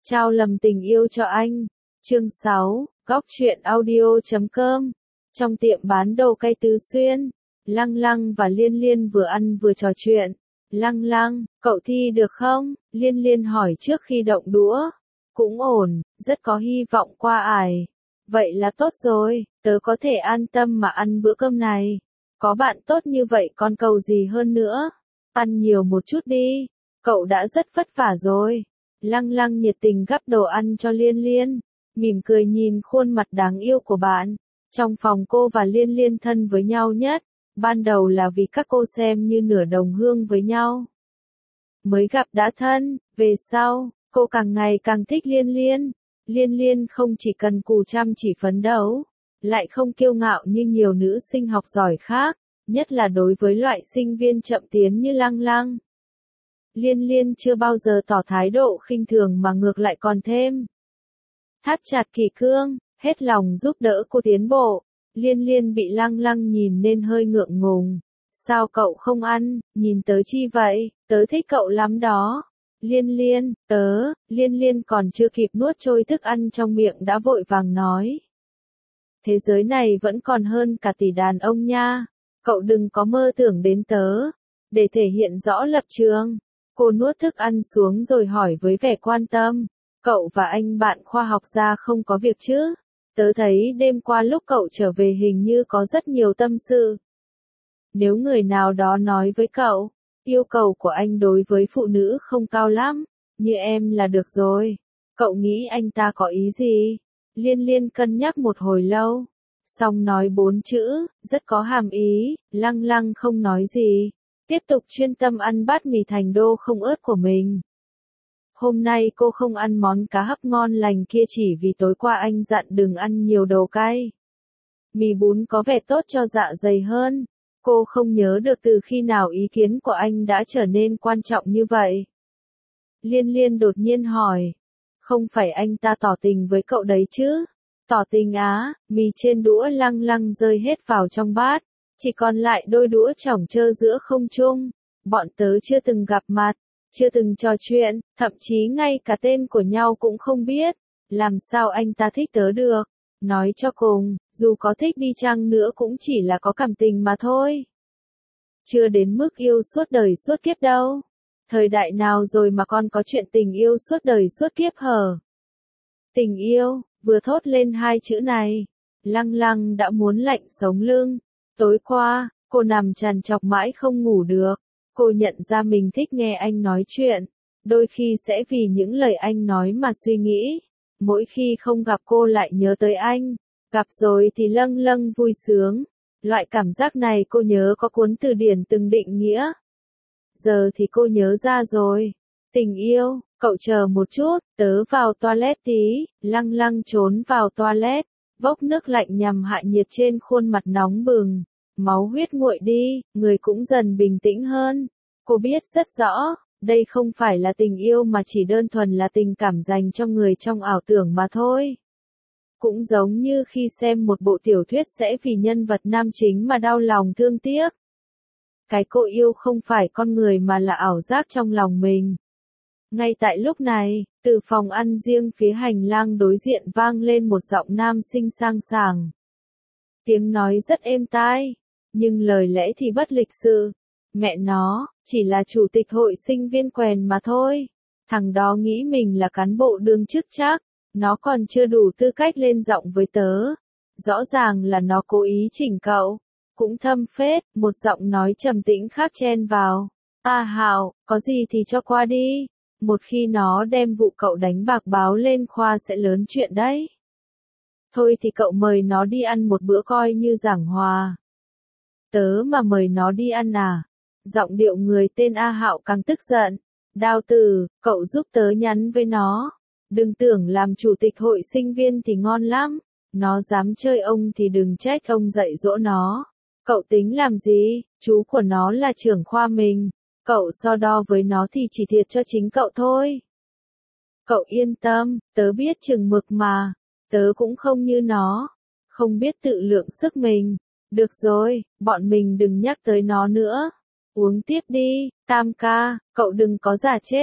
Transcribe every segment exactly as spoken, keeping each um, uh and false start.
Trao lầm tình yêu cho anh. Chương sáu, góc truyện audio chấm com. Trong tiệm bán đồ cây Tứ Xuyên, Lăng Lăng và Liên Liên vừa ăn vừa trò chuyện. Lăng Lăng, cậu thi được không? Liên Liên hỏi trước khi động đũa. Cũng ổn, rất có hy vọng qua ải. Vậy là tốt rồi, tớ có thể an tâm mà ăn bữa cơm này. Có bạn tốt như vậy còn cầu gì hơn nữa. Ăn nhiều một chút đi, cậu đã rất vất vả rồi. Lăng Lăng nhiệt tình gắp đồ ăn cho Liên Liên, mỉm cười nhìn khuôn mặt đáng yêu của bạn. Trong phòng cô và Liên Liên thân với nhau nhất, ban đầu là vì các cô xem như nửa đồng hương với nhau. Mới gặp đã thân, về sau, cô càng ngày càng thích Liên Liên. Liên Liên không chỉ cần cù chăm chỉ phấn đấu, lại không kiêu ngạo như nhiều nữ sinh học giỏi khác, nhất là đối với loại sinh viên chậm tiến như Lăng Lăng. Liên Liên chưa bao giờ tỏ thái độ khinh thường mà ngược lại còn thêm thắt chặt kỷ cương, hết lòng giúp đỡ cô tiến bộ. Liên Liên bị Lăng Lăng nhìn nên hơi ngượng ngùng. Sao cậu không ăn, nhìn tớ chi vậy, tớ thích cậu lắm đó. Liên Liên, tớ, Liên Liên còn chưa kịp nuốt trôi thức ăn trong miệng đã vội vàng nói. Thế giới này vẫn còn hơn cả tỷ đàn ông nha, cậu đừng có mơ tưởng đến tớ. Để thể hiện rõ lập trường, cô nuốt thức ăn xuống rồi hỏi với vẻ quan tâm. Cậu và anh bạn khoa học gia không có việc chứ? Tớ thấy đêm qua lúc cậu trở về hình như có rất nhiều tâm sự. Nếu người nào đó nói với cậu, yêu cầu của anh đối với phụ nữ không cao lắm, như em là được rồi. Cậu nghĩ anh ta có ý gì? Liên Liên cân nhắc một hồi lâu, xong nói bốn chữ, rất có hàm ý. Lăng Lăng không nói gì, tiếp tục chuyên tâm ăn bát mì thành đô không ớt của mình. Hôm nay cô không ăn món cá hấp ngon lành kia chỉ vì tối qua anh dặn đừng ăn nhiều đồ cay. Mì bún có vẻ tốt cho dạ dày hơn. Cô không nhớ được từ khi nào ý kiến của anh đã trở nên quan trọng như vậy. Liên Liên đột nhiên hỏi. Không phải anh ta tỏ tình với cậu đấy chứ? Tỏ tình á? Mì trên đũa Lăng Lăng rơi hết vào trong bát. Chỉ còn lại đôi đũa chỏng chơ giữa không trung. Bọn tớ chưa từng gặp mặt, chưa từng trò chuyện, thậm chí ngay cả tên của nhau cũng không biết. Làm sao anh ta thích tớ được? Nói cho cùng, dù có thích đi chăng nữa cũng chỉ là có cảm tình mà thôi. Chưa đến mức yêu suốt đời suốt kiếp đâu. Thời đại nào rồi mà con có chuyện tình yêu suốt đời suốt kiếp hở? Tình yêu, vừa thốt lên hai chữ này, Lăng Lăng đã muốn lạnh sống lưng. Tối qua, cô nằm trằn trọc mãi không ngủ được. Cô nhận ra mình thích nghe anh nói chuyện. Đôi khi sẽ vì những lời anh nói mà suy nghĩ. Mỗi khi không gặp cô lại nhớ tới anh. Gặp rồi thì lâng lâng vui sướng. Loại cảm giác này cô nhớ có cuốn từ điển từng định nghĩa. Giờ thì cô nhớ ra rồi. Tình yêu, cậu chờ một chút, tớ vào toilet tí. Lăng Lăng trốn vào toilet, vốc nước lạnh nhằm hạ nhiệt trên khuôn mặt nóng bừng. Máu huyết nguội đi, người cũng dần bình tĩnh hơn. Cô biết rất rõ, đây không phải là tình yêu mà chỉ đơn thuần là tình cảm dành cho người trong ảo tưởng mà thôi. Cũng giống như khi xem một bộ tiểu thuyết sẽ vì nhân vật nam chính mà đau lòng thương tiếc. Cái cô yêu không phải con người mà là ảo giác trong lòng mình. Ngay tại lúc này, từ phòng ăn riêng phía hành lang đối diện vang lên một giọng nam sinh sang sảng. Tiếng nói rất êm tai, nhưng lời lẽ thì bất lịch sự. Mẹ nó, chỉ là chủ tịch hội sinh viên quèn mà thôi. Thằng đó nghĩ mình là cán bộ đương chức chắc, nó còn chưa đủ tư cách lên giọng với tớ. Rõ ràng là nó cố ý chỉnh cậu. Cũng thâm phết, một giọng nói trầm tĩnh khác chen vào. À Hảo, có gì thì cho qua đi. Một khi nó đem vụ cậu đánh bạc báo lên khoa sẽ lớn chuyện đấy. Thôi thì cậu mời nó đi ăn một bữa coi như giảng hòa. Tớ mà mời nó đi ăn à? Giọng điệu người tên A Hạo càng tức giận. Đao Tử, cậu giúp tớ nhắn với nó. Đừng tưởng làm chủ tịch hội sinh viên thì ngon lắm. Nó dám chơi ông thì đừng trách ông dạy dỗ nó. Cậu tính làm gì? Chú của nó là trưởng khoa mình. Cậu so đo với nó thì chỉ thiệt cho chính cậu thôi. Cậu yên tâm, tớ biết chừng mực mà. Tớ cũng không như nó. Không biết tự lượng sức mình. Được rồi, bọn mình đừng nhắc tới nó nữa. Uống tiếp đi, Tam ca, cậu đừng có giả chết.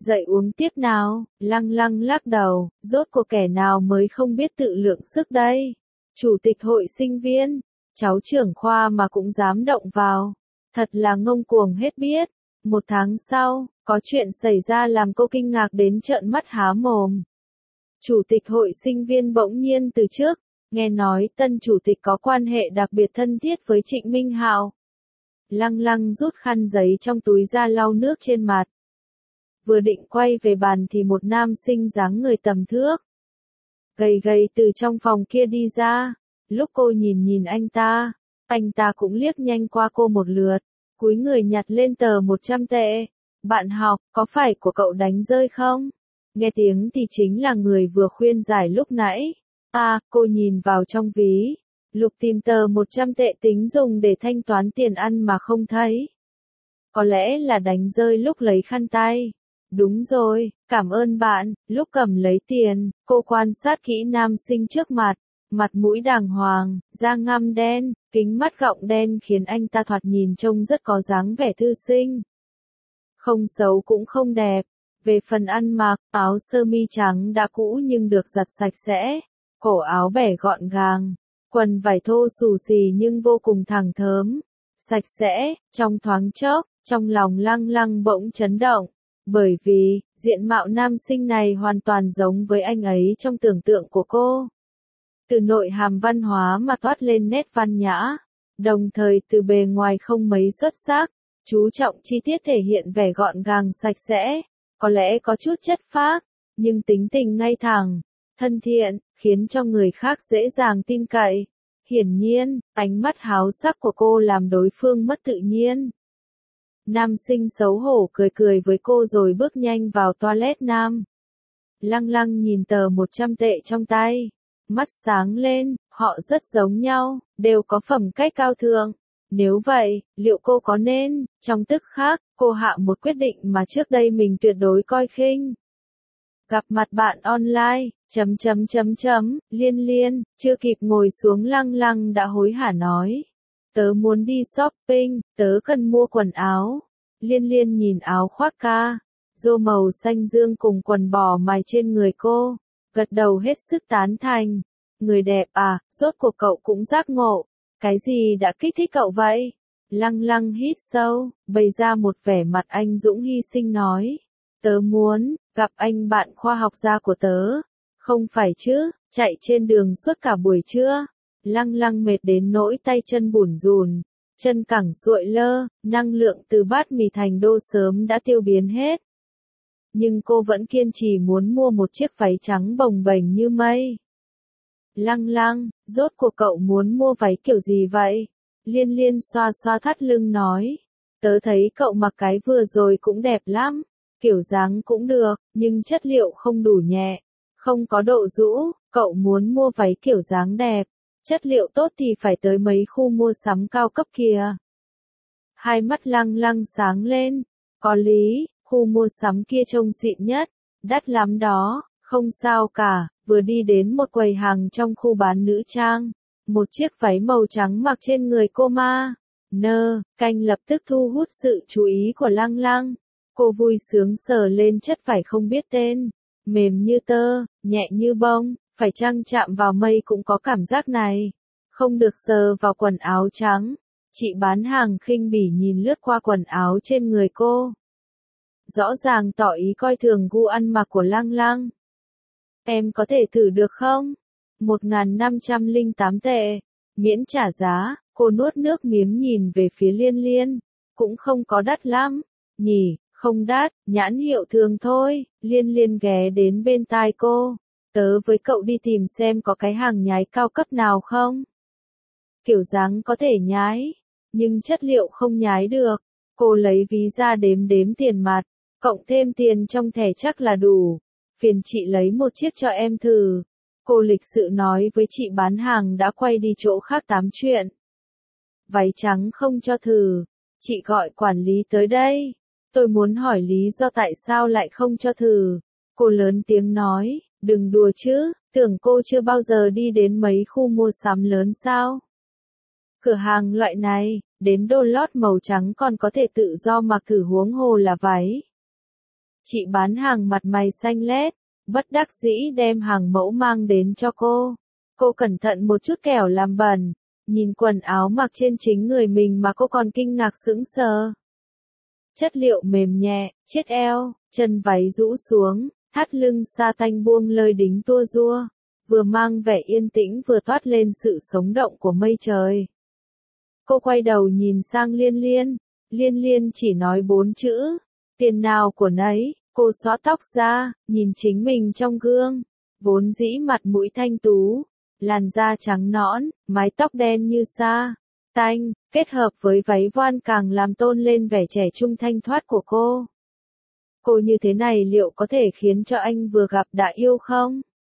Dậy uống tiếp nào, Lăng Lăng lắc đầu, rốt cuộc kẻ nào mới không biết tự lượng sức đây. Chủ tịch hội sinh viên, cháu trưởng khoa mà cũng dám động vào. Thật là ngông cuồng hết biết. Một tháng sau, có chuyện xảy ra làm cô kinh ngạc đến trợn mắt há mồm. Chủ tịch hội sinh viên bỗng nhiên từ trước, nghe nói tân chủ tịch có quan hệ đặc biệt thân thiết với Trịnh Minh Hạo. Lăng Lăng rút khăn giấy trong túi ra lau nước trên mặt. Vừa định quay về bàn thì một nam sinh dáng người tầm thước, gầy gầy từ trong phòng kia đi ra. Lúc cô nhìn nhìn anh ta, anh ta cũng liếc nhanh qua cô một lượt, cúi người nhặt lên tờ một trăm tệ. Bạn học, có phải của cậu đánh rơi không? Nghe tiếng thì chính là người vừa khuyên giải lúc nãy. À, cô nhìn vào trong ví, lục tìm tờ một trăm tệ tính dùng để thanh toán tiền ăn mà không thấy. Có lẽ là đánh rơi lúc lấy khăn tay. Đúng rồi, cảm ơn bạn. Lúc cầm lấy tiền, cô quan sát kỹ nam sinh trước mặt. Mặt mũi đàng hoàng, da ngăm đen, kính mắt gọng đen khiến anh ta thoạt nhìn trông rất có dáng vẻ thư sinh. Không xấu cũng không đẹp. Về phần ăn mặc, áo sơ mi trắng đã cũ nhưng được giặt sạch sẽ. Cổ áo bẻ gọn gàng. Quần vải thô xù xì nhưng vô cùng thẳng thớm. Sạch sẽ, trong thoáng chốc, trong lòng Lăng Lăng bỗng chấn động. Bởi vì, diện mạo nam sinh này hoàn toàn giống với anh ấy trong tưởng tượng của cô. Từ nội hàm văn hóa mà toát lên nét văn nhã, đồng thời từ bề ngoài không mấy xuất sắc, chú trọng chi tiết thể hiện vẻ gọn gàng sạch sẽ, có lẽ có chút chất phác, nhưng tính tình ngay thẳng, thân thiện, khiến cho người khác dễ dàng tin cậy. Hiển nhiên, ánh mắt háo sắc của cô làm đối phương mất tự nhiên. Nam sinh xấu hổ cười cười với cô rồi bước nhanh vào toilet nam. Lăng Lăng nhìn tờ một trăm tệ trong tay, mắt sáng lên, họ rất giống nhau, đều có phẩm cách cao thượng. Nếu vậy, liệu cô có nên, trong tức khắc, cô hạ một quyết định mà trước đây mình tuyệt đối coi khinh. Gặp mặt bạn online, chấm chấm chấm chấm, Liên Liên, chưa kịp ngồi xuống Lăng Lăng đã hối hả nói. Tớ muốn đi shopping, tớ cần mua quần áo. Liên Liên nhìn áo khoác ca, rô màu xanh dương cùng quần bò mài trên người cô, gật đầu hết sức tán thành. Người đẹp à, rốt cuộc cậu cũng giác ngộ. Cái gì đã kích thích cậu vậy? Lăng Lăng hít sâu, bày ra một vẻ mặt anh dũng hy sinh nói. Tớ muốn, gặp anh bạn khoa học gia của tớ. Không phải chứ, chạy trên đường suốt cả buổi trưa. Lăng Lăng mệt đến nỗi tay chân bủn rùn, chân cẳng xuội lơ, năng lượng từ bát mì thành đô sớm đã tiêu biến hết. Nhưng cô vẫn kiên trì muốn mua một chiếc váy trắng bồng bềnh như mây. Lăng Lăng, rốt cuộc cậu muốn mua váy kiểu gì vậy? Liên Liên xoa xoa thắt lưng nói. Tớ thấy cậu mặc cái vừa rồi cũng đẹp lắm, kiểu dáng cũng được, nhưng chất liệu không đủ nhẹ, không có độ rũ. Cậu muốn mua váy kiểu dáng đẹp, chất liệu tốt thì phải tới mấy khu mua sắm cao cấp kìa. Hai mắt Lăng Lăng sáng lên. Có lý, khu mua sắm kia trông xịn nhất, đắt lắm đó. Không sao cả, vừa đi đến một quầy hàng trong khu bán nữ trang. Một chiếc váy màu trắng mặc trên người cô ma. Nơ, canh lập tức thu hút sự chú ý của Lăng Lăng. Cô vui sướng sờ lên chất vải không biết tên. Mềm như tơ, nhẹ như bông, phải chăng chạm vào mây cũng có cảm giác này. Không được sờ vào quần áo trắng. Chị bán hàng khinh bỉ nhìn lướt qua quần áo trên người cô. Rõ ràng tỏ ý coi thường gu ăn mặc của Lăng Lăng. Em có thể thử được không? một nghìn năm trăm lẻ tám tệ. Miễn trả giá, cô nuốt nước miếng nhìn về phía Liên Liên. Cũng không có đắt lắm. Nhỉ, không đắt, nhãn hiệu thường thôi. Liên Liên ghé đến bên tai cô. Tớ với cậu đi tìm xem có cái hàng nhái cao cấp nào không? Kiểu dáng có thể nhái, nhưng chất liệu không nhái được. Cô lấy ví ra đếm đếm tiền mặt, cộng thêm tiền trong thẻ chắc là đủ. Phiền chị lấy một chiếc cho em thử. Cô lịch sự nói với chị bán hàng đã quay đi chỗ khác tám chuyện. Váy trắng không cho thử. Chị gọi quản lý tới đây. Tôi muốn hỏi lý do tại sao lại không cho thử. Cô lớn tiếng nói, đừng đùa chứ, tưởng cô chưa bao giờ đi đến mấy khu mua sắm lớn sao. Cửa hàng loại này, đến đô lót màu trắng còn có thể tự do mặc thử huống hồ là váy. Chị bán hàng mặt mày xanh lét, bất đắc dĩ đem hàng mẫu mang đến cho cô. Cô cẩn thận một chút kẻo làm bẩn, nhìn quần áo mặc trên chính người mình mà cô còn kinh ngạc sững sờ. Chất liệu mềm nhẹ, chiết eo, chân váy rũ xuống, thắt lưng sa tanh buông lơi đính tua rua, vừa mang vẻ yên tĩnh vừa toát lên sự sống động của mây trời. Cô quay đầu nhìn sang Liên Liên, Liên Liên chỉ nói bốn chữ, tiền nào của nấy. Cô xõa tóc ra, nhìn chính mình trong gương, vốn dĩ mặt mũi thanh tú, làn da trắng nõn, mái tóc đen như sa tanh, kết hợp với váy voan càng làm tôn lên vẻ trẻ trung thanh thoát của cô. Cô như thế này liệu có thể khiến cho anh vừa gặp đã yêu không?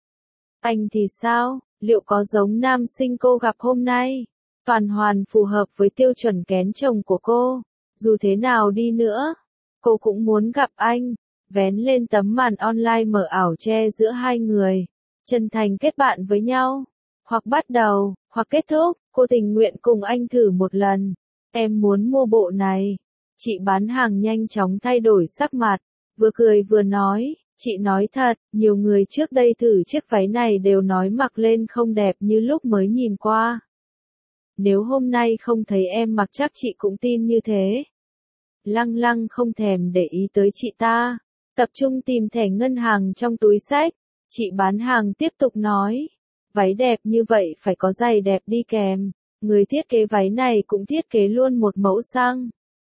Anh thì sao, liệu có giống nam sinh cô gặp hôm nay? Toàn hoàn phù hợp với tiêu chuẩn kén chồng của cô, dù thế nào đi nữa, cô cũng muốn gặp anh. Vén lên tấm màn online mờ ảo che giữa hai người, chân thành kết bạn với nhau, hoặc bắt đầu, hoặc kết thúc, cô tình nguyện cùng anh thử một lần. Em muốn mua bộ này. Chị bán hàng nhanh chóng thay đổi sắc mặt, vừa cười vừa nói, chị nói thật, nhiều người trước đây thử chiếc váy này đều nói mặc lên không đẹp như lúc mới nhìn qua. Nếu hôm nay không thấy em mặc chắc chị cũng tin như thế. Lăng Lăng không thèm để ý tới chị ta. Tập trung tìm thẻ ngân hàng trong túi xách, chị bán hàng tiếp tục nói, váy đẹp như vậy phải có giày đẹp đi kèm, người thiết kế váy này cũng thiết kế luôn một mẫu xăng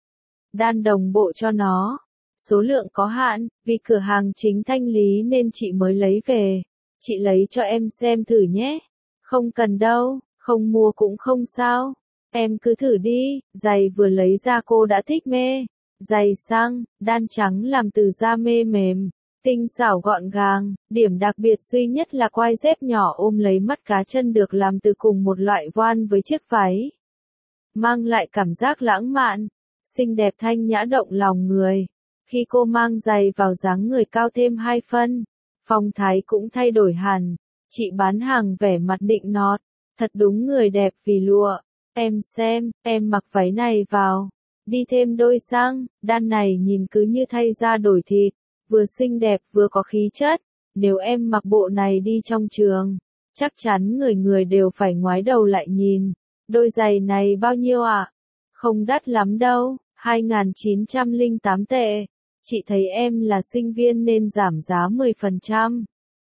đan đồng bộ cho nó, số lượng có hạn, vì cửa hàng chính thanh lý nên chị mới lấy về, chị lấy cho em xem thử nhé, không cần đâu, không mua cũng không sao, em cứ thử đi, giày vừa lấy ra cô đã thích mê. Giày xăng, đan trắng làm từ da mê mềm, tinh xảo gọn gàng, điểm đặc biệt duy nhất là quai dép nhỏ ôm lấy mắt cá chân được làm từ cùng một loại voan với chiếc váy. Mang lại cảm giác lãng mạn, xinh đẹp thanh nhã động lòng người. Khi cô mang giày vào dáng người cao thêm hai phân, phong thái cũng thay đổi hẳn. Chị bán hàng vẻ mặt nịnh nọt, thật đúng người đẹp vì lụa. Em xem, em mặc váy này vào. Đi thêm đôi xăng đan này nhìn cứ như thay da đổi thịt, vừa xinh đẹp vừa có khí chất, nếu em mặc bộ này đi trong trường, chắc chắn người người đều phải ngoái đầu lại nhìn. Đôi giày này bao nhiêu ạ? À? Không đắt lắm đâu, hai nghìn chín trăm lẻ tám tệ. Chị thấy em là sinh viên nên giảm giá mười phần trăm.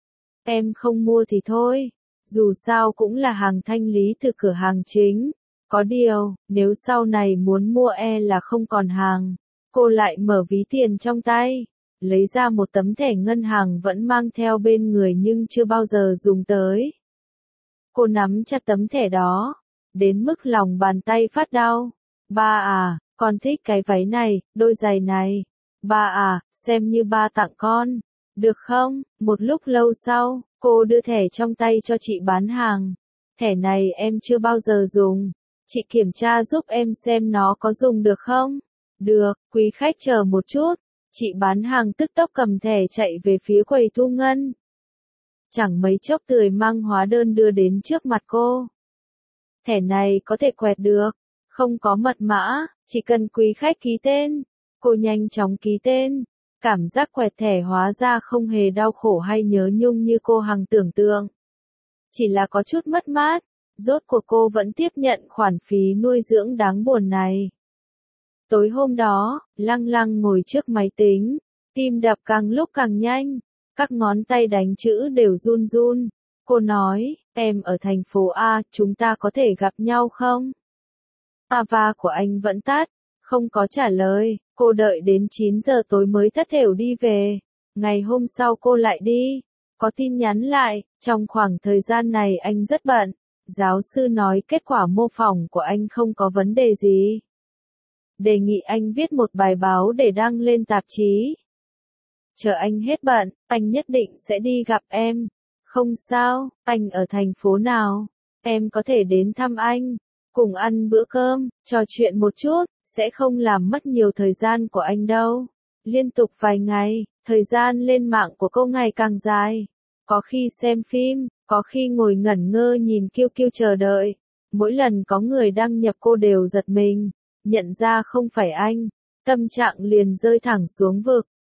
Em không mua thì thôi, dù sao cũng là hàng thanh lý từ cửa hàng chính. Có điều, nếu sau này muốn mua e là không còn hàng. Cô lại mở ví tiền trong tay, lấy ra một tấm thẻ ngân hàng vẫn mang theo bên người nhưng chưa bao giờ dùng tới. Cô nắm chặt tấm thẻ đó, đến mức lòng bàn tay phát đau. Ba à, con thích cái váy này, đôi giày này. Ba à, xem như ba tặng con. Được không? Một lúc lâu sau, cô đưa thẻ trong tay cho chị bán hàng. Thẻ này em chưa bao giờ dùng. Chị kiểm tra giúp em xem nó có dùng được không? Được, quý khách chờ một chút. Chị bán hàng tức tốc cầm thẻ chạy về phía quầy thu ngân. Chẳng mấy chốc tươi mang hóa đơn đưa đến trước mặt cô. Thẻ này có thể quẹt được, không có mật mã, chỉ cần quý khách ký tên. Cô nhanh chóng ký tên. Cảm giác quẹt thẻ hóa ra không hề đau khổ hay nhớ nhung như cô hằng tưởng tượng. Chỉ là có chút mất mát. Rốt cuộc cô vẫn tiếp nhận khoản phí nuôi dưỡng đáng buồn này. Tối hôm đó, Lăng Lăng ngồi trước máy tính, tim đập càng lúc càng nhanh, các ngón tay đánh chữ đều run run. Cô nói, em ở thành phố A, chúng ta có thể gặp nhau không? Ava của anh vẫn tắt, không có trả lời, cô đợi đến chín giờ tối mới thất thểu đi về. Ngày hôm sau cô lại đi, có tin nhắn lại, trong khoảng thời gian này anh rất bận. Giáo sư nói kết quả mô phỏng của anh không có vấn đề gì. Đề nghị anh viết một bài báo để đăng lên tạp chí. Chờ anh hết bận, anh nhất định sẽ đi gặp em. Không sao, anh ở thành phố nào? Em có thể đến thăm anh, cùng ăn bữa cơm, trò chuyện một chút, sẽ không làm mất nhiều thời gian của anh đâu. Liên tục vài ngày, thời gian lên mạng của cô ngày càng dài. Có khi xem phim, có khi ngồi ngẩn ngơ nhìn kiêu kiêu chờ đợi. Mỗi lần có người đăng nhập cô đều giật mình, nhận ra không phải anh. Tâm trạng liền rơi thẳng xuống vực.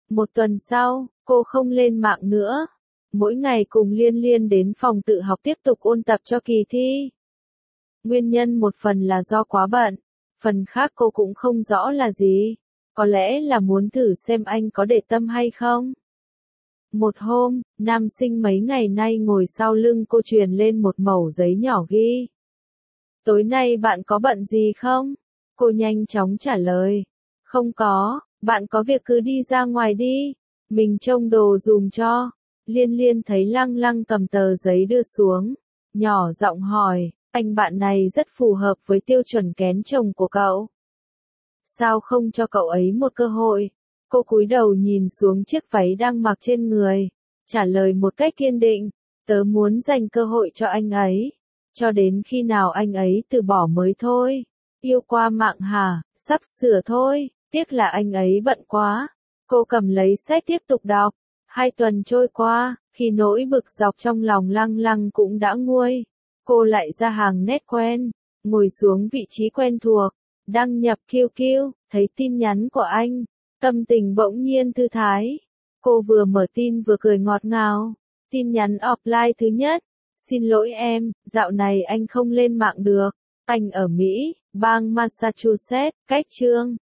Một tuần sau, cô không lên mạng nữa. Mỗi ngày cùng Liên Liên đến phòng tự học tiếp tục ôn tập cho kỳ thi. Nguyên nhân một phần là do quá bận, phần khác cô cũng không rõ là gì. Có lẽ là muốn thử xem anh có để tâm hay không. Một hôm, nam sinh mấy ngày nay ngồi sau lưng cô truyền lên một mẩu giấy nhỏ ghi. Tối nay bạn có bận gì không? Cô nhanh chóng trả lời. Không có, bạn có việc cứ đi ra ngoài đi. Mình trông đồ dùm cho. Liên Liên thấy Lăng Lăng cầm tờ giấy đưa xuống. Nhỏ giọng hỏi, anh bạn này rất phù hợp với tiêu chuẩn kén chồng của cậu. Sao không cho cậu ấy một cơ hội? Cô cúi đầu nhìn xuống chiếc váy đang mặc trên người. Trả lời một cách kiên định. Tớ muốn dành cơ hội cho anh ấy. Cho đến khi nào anh ấy từ bỏ mới thôi. Yêu qua mạng hả? Sắp sửa thôi. Tiếc là anh ấy bận quá. Cô cầm lấy sách tiếp tục đọc. Hai tuần trôi qua, khi nỗi bực dọc trong lòng Lăng Lăng cũng đã nguôi. Cô lại ra hàng nét quen, ngồi xuống vị trí quen thuộc, đăng nhập Q Q, thấy tin nhắn của anh. Tâm tình bỗng nhiên thư thái. Cô vừa mở tin vừa cười ngọt ngào. Tin nhắn offline thứ nhất. Xin lỗi em, dạo này anh không lên mạng được. Anh ở Mỹ, bang Massachusetts, cách chương